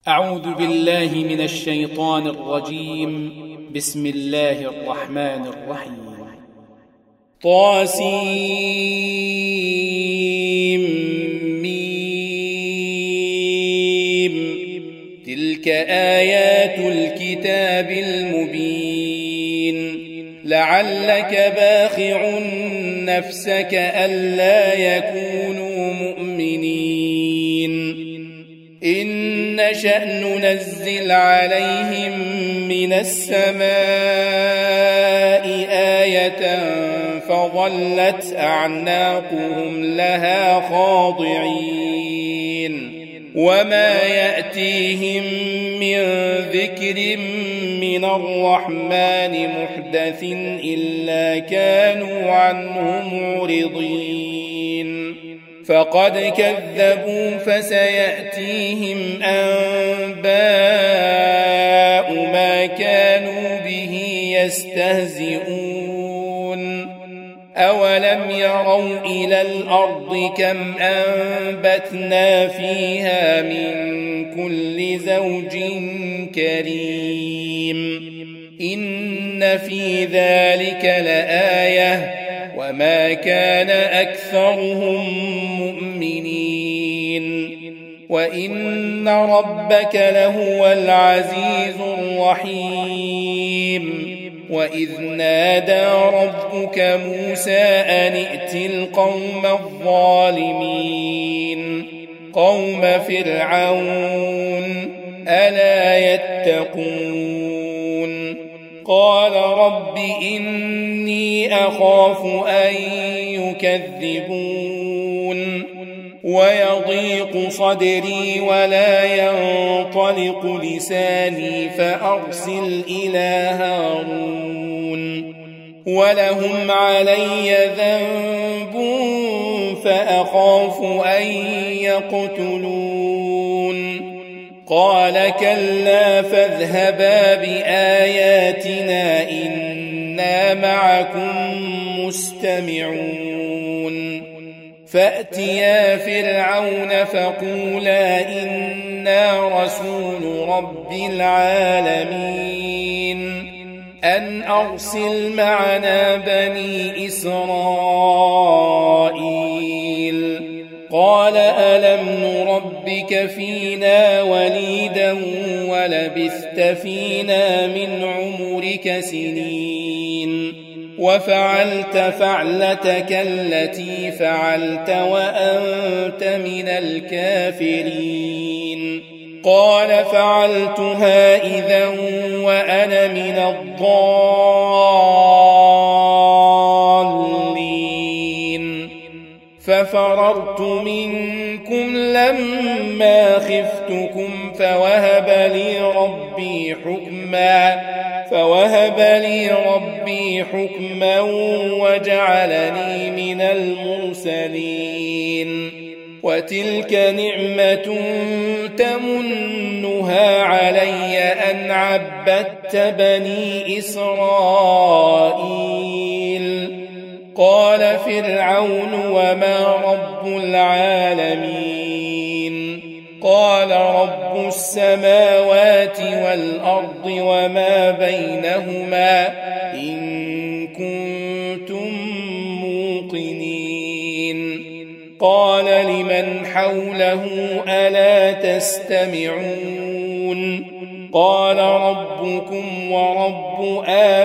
أعوذ بالله من الشيطان الرجيم. بسم الله الرحمن الرحيم. طاسيم. تلك آيات الكتاب المبين. لعلك باخع نفسك ألا يكونوا مؤمنين إن نشأ ننزل عليهم من السماء آية فظلت أعناقهم لها خاضعين وما يأتيهم من ذكر من الرحمن محدث إلا كانوا عنه معرضين فقد كذبوا فسيأتيهم أنباء ما كانوا به يستهزئون أولم يروا إلى الأرض كم أنبتنا فيها من كل زوج كريم إن في ذلك لآية وما كان أكثرهم مؤمنين وإن ربك لهو العزيز الرحيم وإذ نادى ربك موسى أن ائت القوم الظالمين قوم فرعون ألا يتقون قال رب إني أخاف أن يكذبون ويضيق صدري ولا ينطلق لساني فأرسل إلى هارون ولهم علي ذنب فأخاف أن يقتلون قال كلا فاذهبا بآياتنا إنا معكم مستمعون فأتيا فرعون فقولا إنا رسول رب العالمين أن أرسل معنا بني إسرائيل قال ألم نربك فينا وليدا ولبثت فينا من عمرك سنين وفعلت فعلتك التي فعلت وأنت من الكافرين قال فعلتها إذا وأنا من الضالين ففررت منكم لما خفتكم فوهب لي ربي حكما وجعلني من المرسلين وتلك نعمة تمنها علي أن عبدت بني إسرائيل قال فرعون وما رب العالمين قال رب السماوات والأرض وما بينهما إن كنتم موقنين قال لمن حوله ألا تستمعون قال ربكم ورب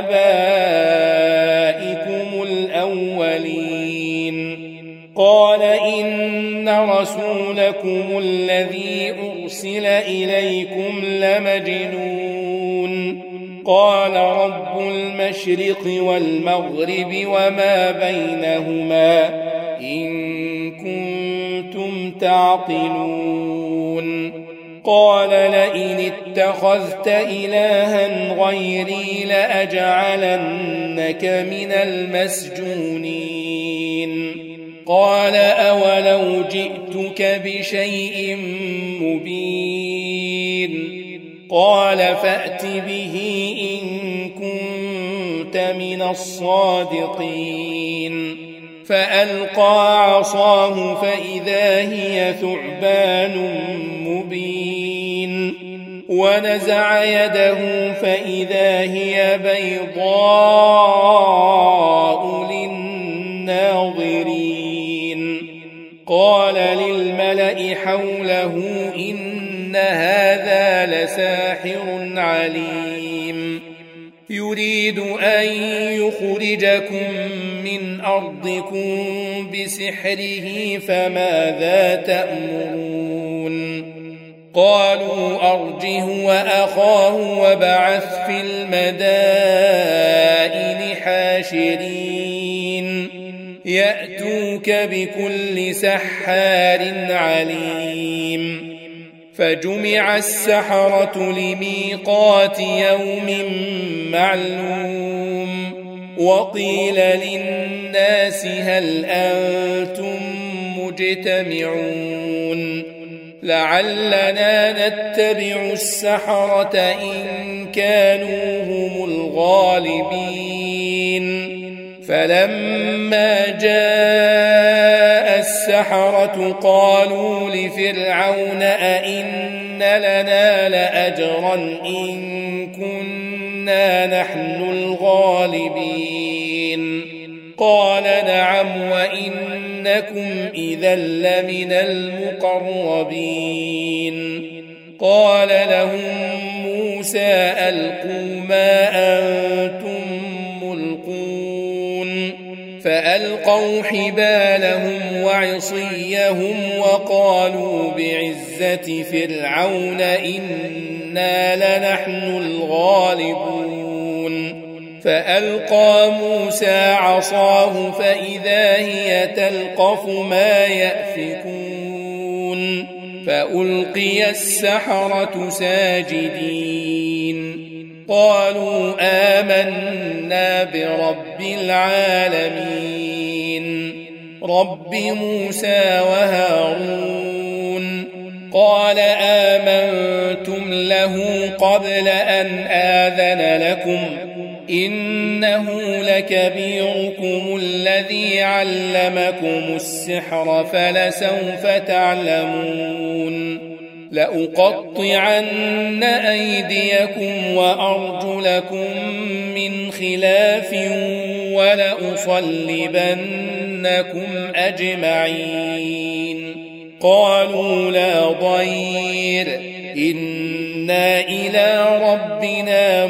آبائكم الأولين قال إن رسولكم الذي أرسل إليكم لمجنون قال رب المشرق والمغرب وما بينهما إن كنتم تعقلون قال لئن اتخذت إلها غيري لأجعلنك من المسجونين قال أولو جئتك بشيء مبين قال فأت به إن كنت من الصادقين فألقى عصاه فإذا هي ثعبان مبين ونزع يده فإذا هي بيضاء للناظرين. قال للملأ حوله إن هذا لساحر عليم يريد أن يخرجكم من أرضكم بسحره فماذا تأمرون؟ قالوا أرجه وأخاه وابعث في المدائن حاشرين يأتوك بكل سحار عليم. فجمع السحرة لميقات يوم معلوم وقيل للناس هل أنتم مجتمعون لعلنا نتبع السحرة إن كانوا هم الغالبين. فلما جاء السحرة قالوا لفرعون أئن لنا لأجرا إن كنا نحن الغالبين؟ قال نعم وإنكم إذا لمن المقربين. قال لهم موسى ألقوا ما أنتم ملقون فألقوا حبالهم وعصيهم وقالوا بعزة فرعون إنا لنحن الغالبون. فألقى موسى عصاه فإذا هي تلقف ما يأفكون فألقي السحرة ساجدين قالوا آمنا برب العالمين رب موسى وهارون. قال آمنتم له قبل أن آذن لكم إنه لكبيركم الذي علمكم السحر فلسوف تعلمون لأقطعن أيديكم وأرجلكم من خلاف ولأصلبنكم أجمعين. قالوا لا ضير إنا إلى ربنا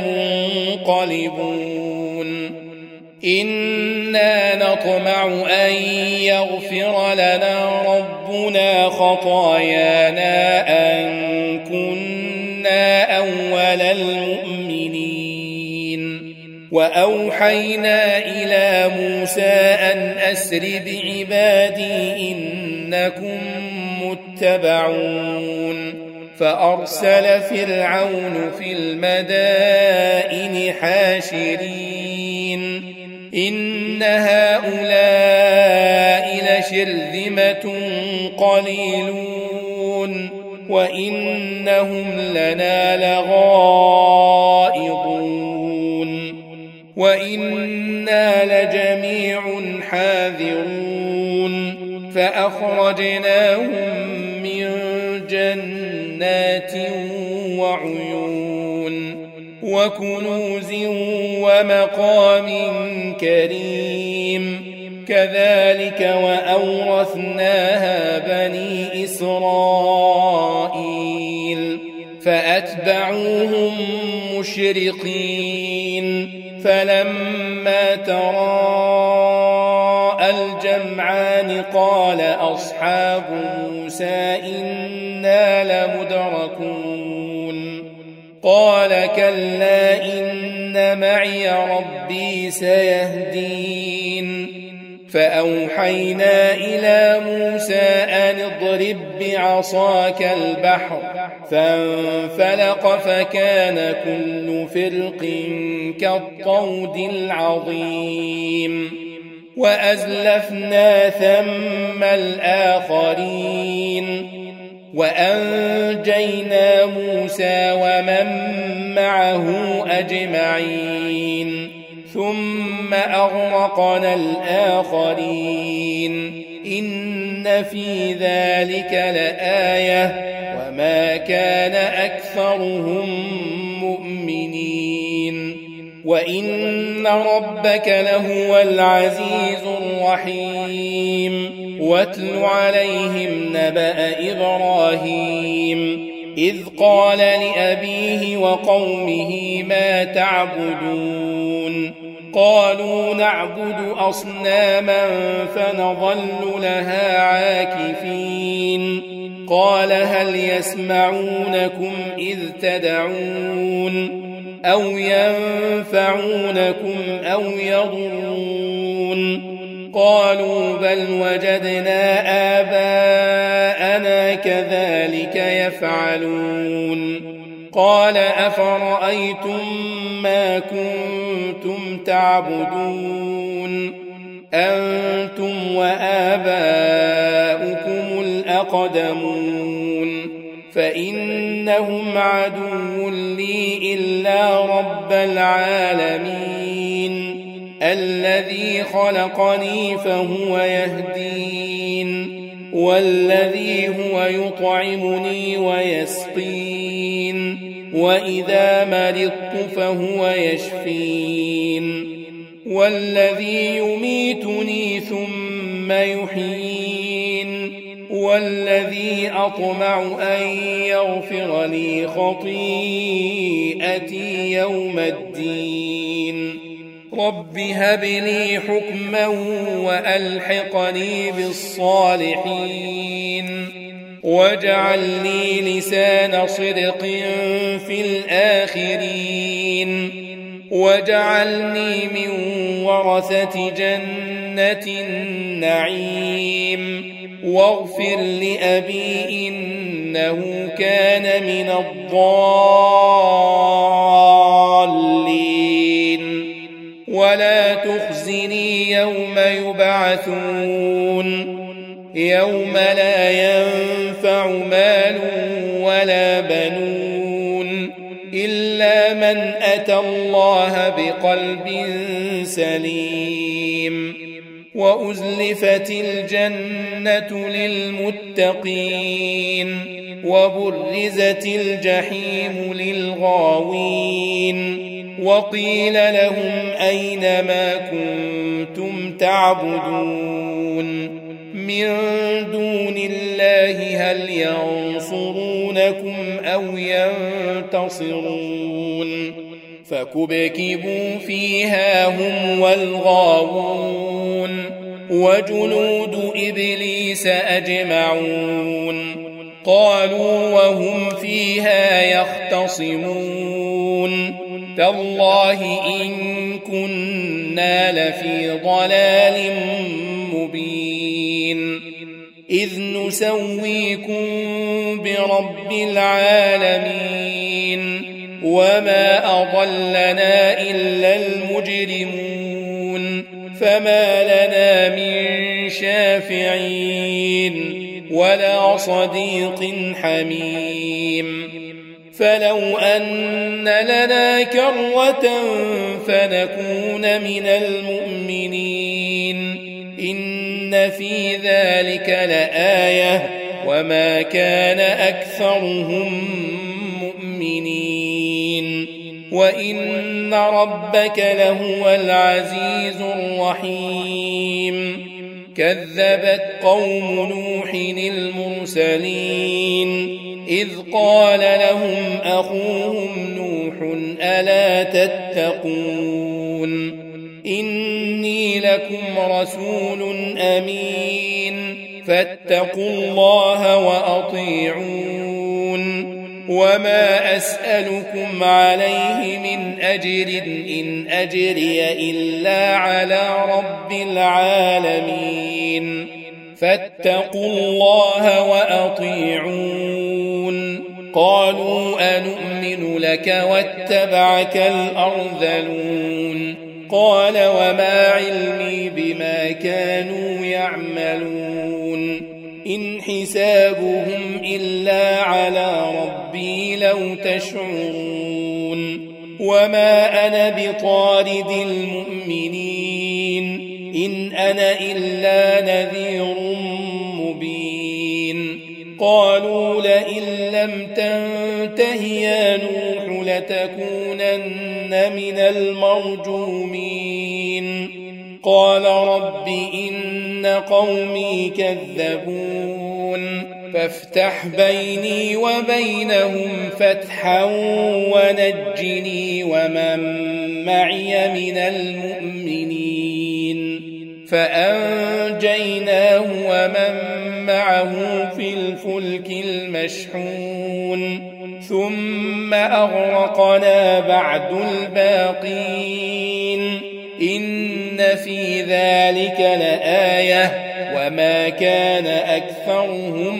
منقلبون إنا نطمع أن يغفر لنا ربنا خطايانا أن كنا أول المؤمنين. وأوحينا إلى موسى أن أسر بعبادي إنكم متبعون. فأرسل فرعون في المدائن حاشرين إن هؤلاء لشرذمة قليلون وإنهم لنا لغائظون وإنا لجميع حاذرون. فأخرجناهم من جنات وعيون وكنوز ومقام كريم كذلك وأورثناها بني إسرائيل فأتبعوهم مشرقين. فلما تراءى الجمعان قال أصحاب موسى إنا لمدركون قال كلا إن معي ربي سيهدين. فأوحينا إلى موسى أن اضرب بعصاك البحر فانفلق فكان كل فرق كالطود العظيم. وأزلفنا ثم الآخرين وأنجينا موسى ومن معه أجمعين ثم أغرقنا الآخرين إن في ذلك لآية وما كان أكثرهم مؤمنين وإن ربك لهو العزيز الرحيم واتل عليهم نبأ إبراهيم إذ قال لأبيه وقومه ما تعبدون قالوا نعبد أصناما فنظل لها عاكفين قال هل يسمعونكم إذ تدعون أو ينفعونكم أو يضرون قالوا بل وجدنا آباءنا كذلك يفعلون قال أفرأيتم ما كنتم تعبدون أنتم وآباؤكم الأقدمون فإنهم عدو لي إلا رب العالمين الذي خلقني فهو يهدين والذي هو يطعمني ويسقين وإذا مرضت فهو يشفين والذي يميتني ثم يحيين والذي أطمع أن يغفر لي خطيئتي يوم الدين رب هب لي حكما وألحقني بالصالحين واجعل لي لسان صدق في الآخرين واجعلني من ورثة جنة النعيم واغفر لأبي إنه كان من الضالين ولا تخزني يوم يبعثون يوم لا ينفع مال ولا بنون إلا من أتى الله بقلب سليم وأزلفت الجنة للمتقين وبرزت الجحيم للغاوين وقيل لهم أين ما كنتم تعبدون من دون الله هل ينصرونكم أو ينتصرون فكبكبوا فيها هم والغاوون وجنود إبليس أجمعون قالوا وهم فيها يختصمون تالله إن كنا لفي ضلال مبين إذ نسويكم برب العالمين وما أضلنا إلا المجرمون فما لنا من شافعين ولا صديق حميم فلو أن لنا كرة فنكون من المؤمنين إن في ذلك لآية وما كان أكثرهم مؤمنين وإن ربك لهو العزيز الرحيم كذبت قوم نوح المرسلين إذ قال لهم أخوهم نوح ألا تتقون إني لكم رسول أمين فاتقوا الله وأطيعون وما أسألكم عليه من أجر إن أجري إلا على رب العالمين فاتقوا الله وأطيعون قالوا أنؤمن لك واتبعك الأرذلون قال وما علمي بما كانوا يعملون إن حسابهم إلا على ربي لو تشعرون وما أنا بطارد المؤمنين إن أنا إلا نذير مبين قالوا لئن لم تنته يا نوح لتكونن من المرجومين قال رب إن قومي كذبون فافتح بيني وبينهم فتحا ونجني ومن معي من المؤمنين فأنجيناه ومن معه في الفلك المشحون ثم أغرقنا بعد الباقين إن في ذلك لآية وما كان أكثرهم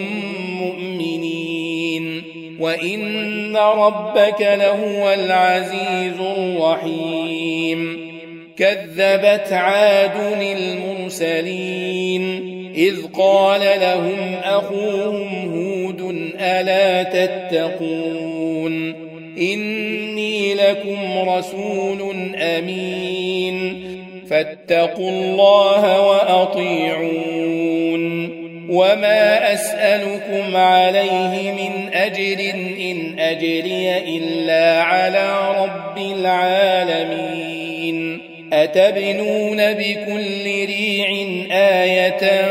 مؤمنين وإن ربك لهو العزيز الرحيم كذبت عاد المرسلين إذ قال لهم أخوهم هود ألا تتقون إني لكم رسول أمين فاتقوا الله وأطيعون وما أسألكم عليه من أجر إن أجري إلا على رب العالمين أتبنون بكل ريع آية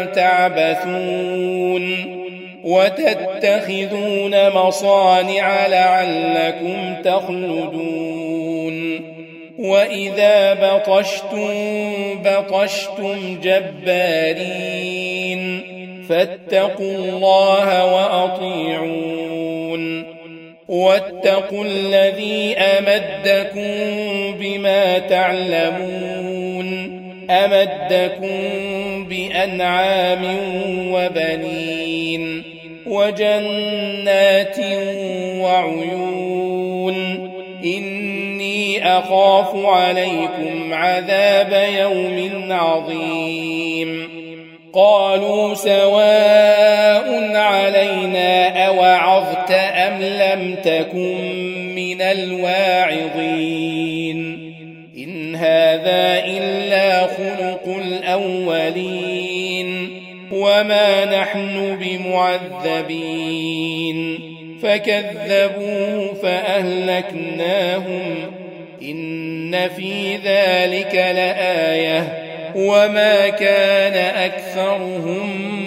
تعبثون وتتخذون مصانع لعلكم تخلدون وإذا بطشتم جبارين فاتقوا الله وأطيعون واتقوا الذي أمدكم بما تعلمون أمدكم بأنعام وبنين وجنات وعيون إني أخاف عليكم عذاب يوم عظيم قالوا سواء علينا أوعظت أم لم تكن من الواعظين إن هذا إلا خلق الأولين وما نحن بمعذبين فكذبوه فأهلكناهم إن في ذلك لآية وما كان أكثرهم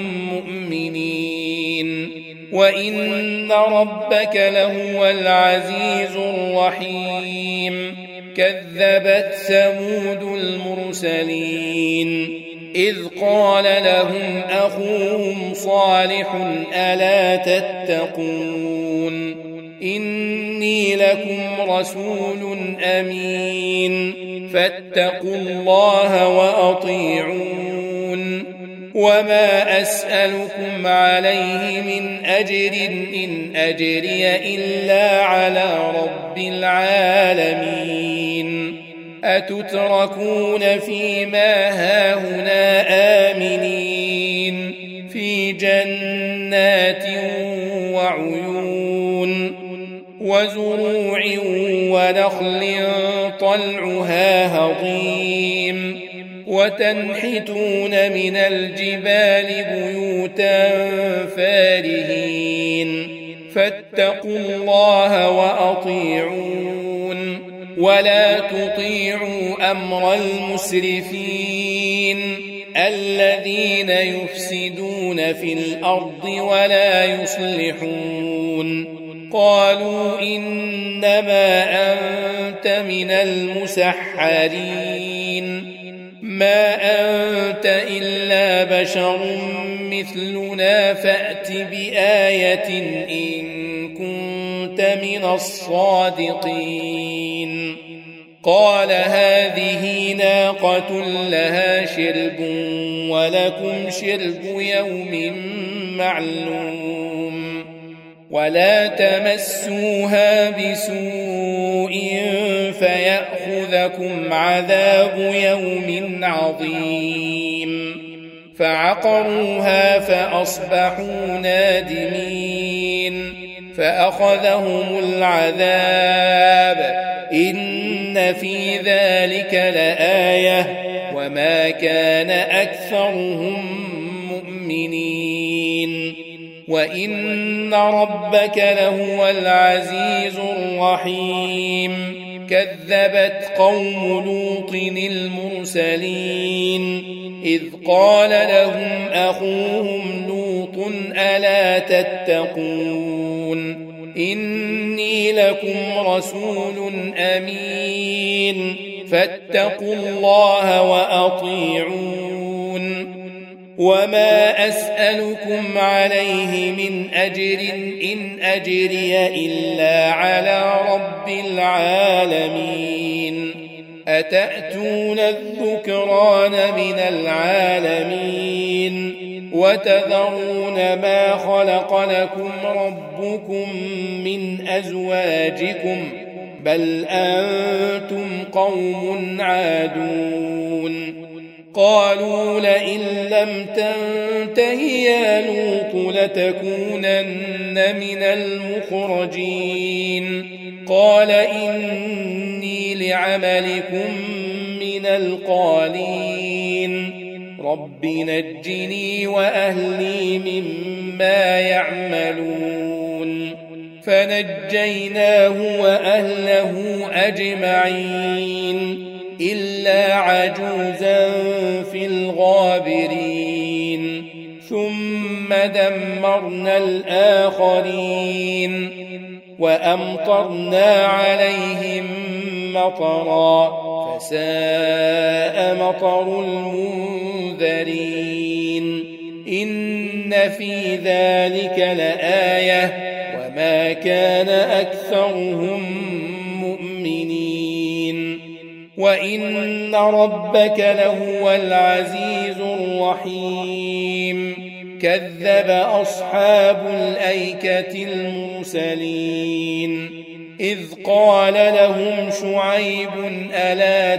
مؤمنين وإن ربك لهو العزيز الرحيم كذبت ثمود المرسلين إذ قال لهم أخوهم صالح ألا تتقون إني لكم رسول أمين فاتقوا الله وأطيعون وما أسألكم عليه من أجر إن أجري إلا على رب العالمين أتتركون فيما هاهنا آمنين في جنات وعيون وزروع ونخل طلعها هضيم وتنحتون من الجبال بيوتا فارهين فاتقوا الله وأطيعون ولا تطيعوا أمر المسرفين الذين يفسدون في الأرض ولا يصلحون قالوا إنما أنت من المسحرين ما أنت إلا بشر مثلنا فأت بآية إن كنت من الصادقين قال هذه ناقة لها شرب ولكم شرب يوم معلوم ولا تمسوها بسوء فيأخذكم عذاب يوم عظيم فعقروها فأصبحوا نادمين فأخذهم العذاب إن في ذلك لآية وما كان أكثرهم مؤمنين وإن ربك لهو العزيز الرحيم كذبت قوم لوط المرسلين إذ قال لهم أخوهم لوط ألا تتقون إني لكم رسول أمين فاتقوا الله وأطيعون وما أسألكم عليه من أجر إن أجري إلا على رب العالمين أتأتون الذكران من العالمين وتذرون ما خلق لكم ربكم من أزواجكم بل أنتم قوم عادون قالوا لئن لم تنته يا لوط لتكونن من المخرجين قال إني لعملكم من القالين رب نجني وأهلي مما يعملون فنجيناه وأهله أجمعين إلا عجوزا في الغابرين ثم دمرنا الآخرين وأمطرنا عليهم مطرا فساء مطر المنذرين إن في ذلك لآية وما كان أكثرهم مؤمنين وإن ربك لهو العزيز الرحيم كذب أصحاب الأيكة المرسلين إذ قال لهم شعيب ألا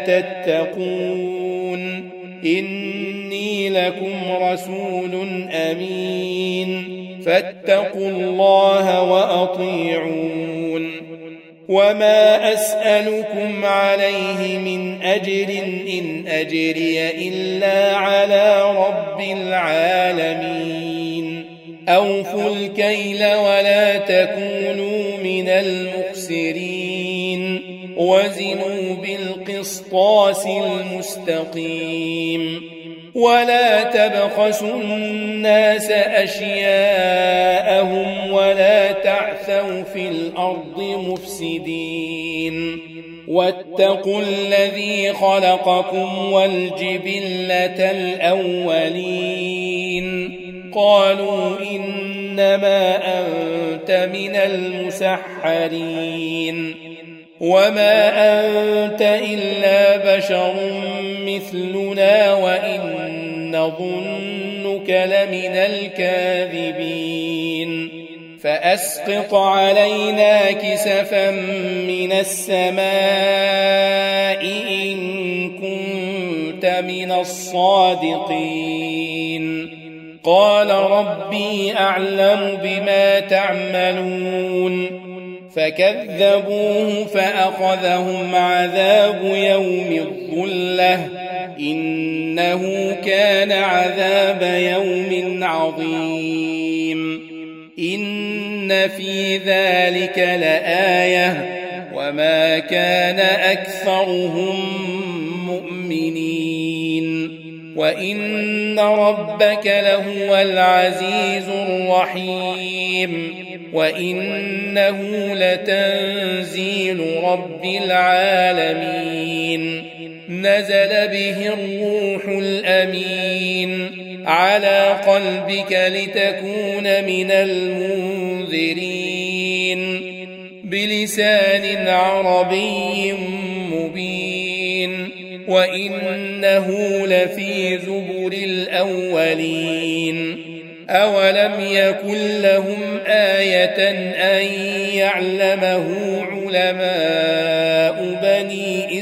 تتقون إني لكم رسول أمين فاتقوا الله وأطيعون وما أسألكم عليه من أجر إن أجري إلا على رب العالمين أوفوا الكيل ولا تكونوا من المخسرين وزنوا بالقسطاس المستقيم ولا تبخسوا الناس أشياءهم ولا تعثوا في الأرض مفسدين واتقوا الذي خلقكم والجبلة الأولين قالوا إنما أنت من المسحرين وما أنت إلا بشر مثلنا وإن نظنك لمن الكاذبين فأسقط علينا كسفا من السماء إن كنت من الصادقين قال ربي أعلم بما تعملون فكذبوه فأخذهم عذاب يوم الظلة إنه كان عذاب يوم عظيم إن في ذلك لآية وما كان أكثرهم مؤمنين وإن ربك لهو العزيز الرحيم وإنه لتنزيل رب العالمين نزل به الروح الأمين على قلبك لتكون من المنذرين بلسان عربي مبين وإنه لفي زبر الأولين أولم يكن لهم آية أن يعلمه علماء بني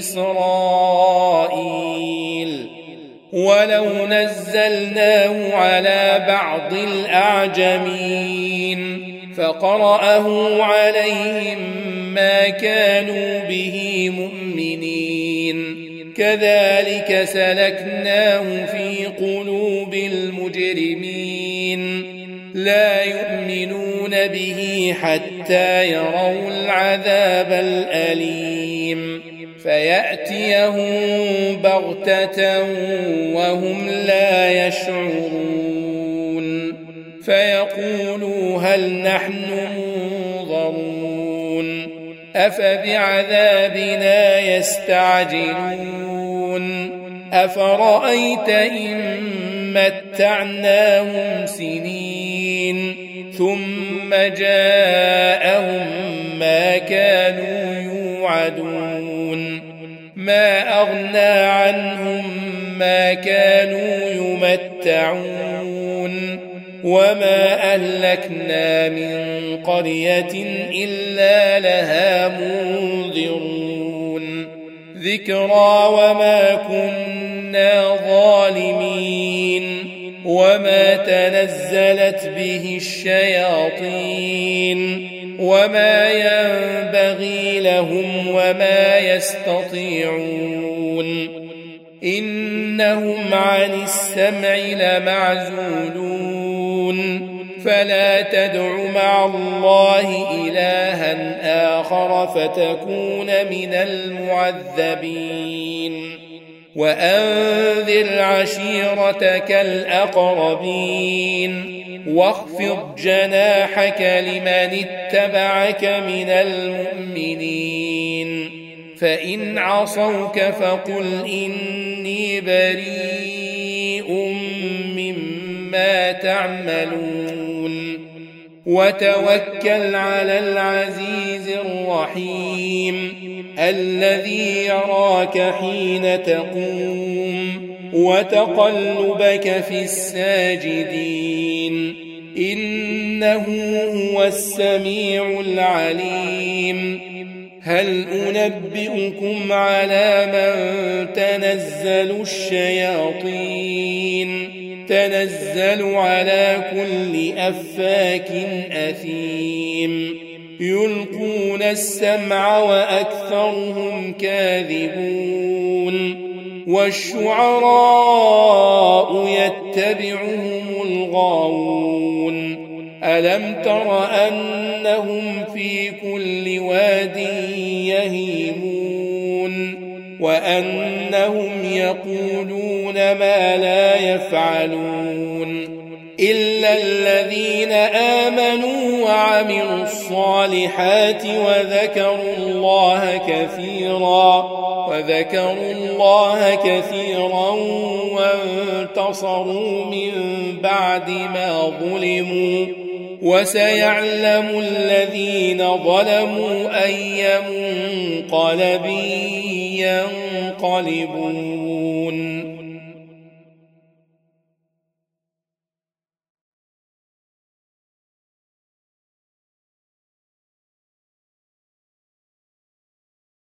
إسرائيل ولو نزلناه على بعض الأعجمين فقرأه عليهم ما كانوا به مؤمنين كذلك سلكناه في قلوب المجرمين لا يؤمنون به حتى يروا العذاب الأليم فيأتيهم بغتة وهم لا يشعرون فيقولوا هل نحن منظرون أفبعذابنا يستعجلون أفرأيت إن متعناهم سنين ثم جاءهم ما كانوا يوعدون ما أغنى عنهم ما كانوا يمتعون وما أهلكنا من قرية إلا لها منذرون ذكرى وما كنا ظالمين وما تنزلت به الشياطين وما ينبغي لهم وما يستطيعون إنهم عن السمع لمعزولون فلا تدع مع الله إلها آخر فتكون من المعذبين وأنذر عشيرتك الأقربين واخفض جناحك لمن اتبعك من المؤمنين فإن عصوك فقل إني بريء مما تعملون وتوكل على العزيز الرحيم الذي يراك حين تقوم وتقلبك في الساجدين إنه هو السميع العليم هل أنبئكم على من تنزل الشياطين تنزل على كل أفاك أثيم يلقون السمع وأكثرهم كاذبون والشعراء يتبعهم الغاوون ألم تر أنهم في كل واد يهيمون وأنهم يقولون ما لا يفعلون إلا الذين آمنوا وعملوا الصالحات وذكروا الله كثيرا وانتصروا من بعد ما ظلموا وسيعلم الذين ظلموا أي منقلب ينقلبون